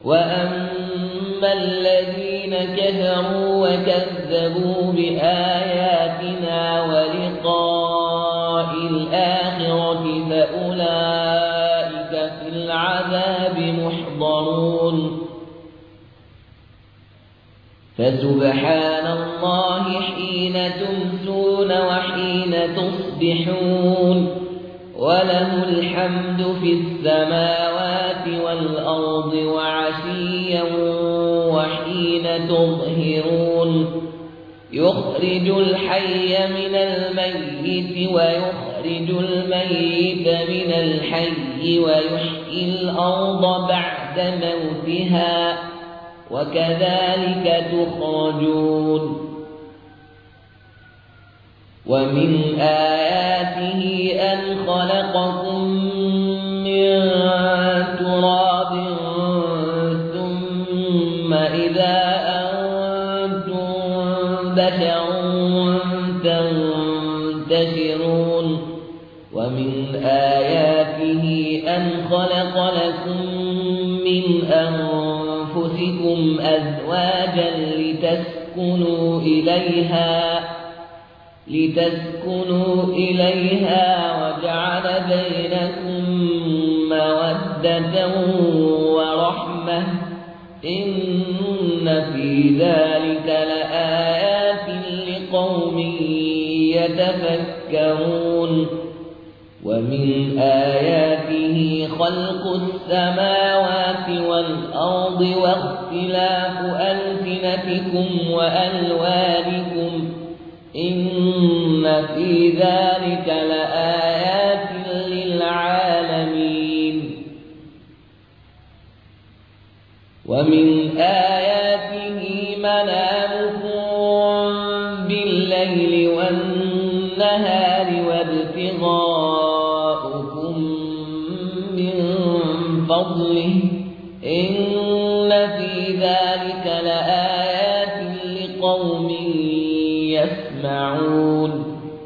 وأما الذين كفروا وكذبوا بآياتنا ولقاء الآخرة فأولئك في العذاب محضرون فسبحان الله حين تمسون وحين تصبحون وله الحمد في السماوات والأرض وعشيا وحين تظهرون يخرج الحي من الميت ويخرج الميت من الحي ويحيي الأرض بعد موتها وكذلك تخرجون ومن آياته أن خلقكم من تراب ثم إذا أنتم بشر تنتشرون ومن آياته أن خلق لكم من أنفسكم أزواجا لتسكنوا إليها وجعل بينكم مودة ورحمة إن في ذلك لآيات لقوم يتفكرون ومن آياته خلق السماوات والأرض واختلاف ألسنتكم وألوانكم إن في ذلك لآيات للعالمين ومن آياته منامكم بالليل والنهار وابتغاؤكم من فضله إن في ذلك لآيات لقوم يسمعون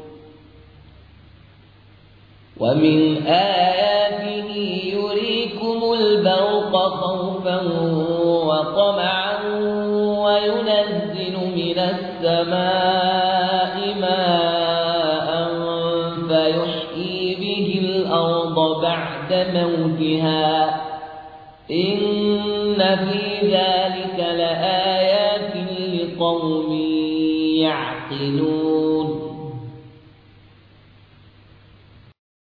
ومن آياته يريكم البرق خوفا وطمعا وينزل من السماء ماء فيحيي به الأرض بعد موتها إن في ذلك لآيات لقوم يعقلون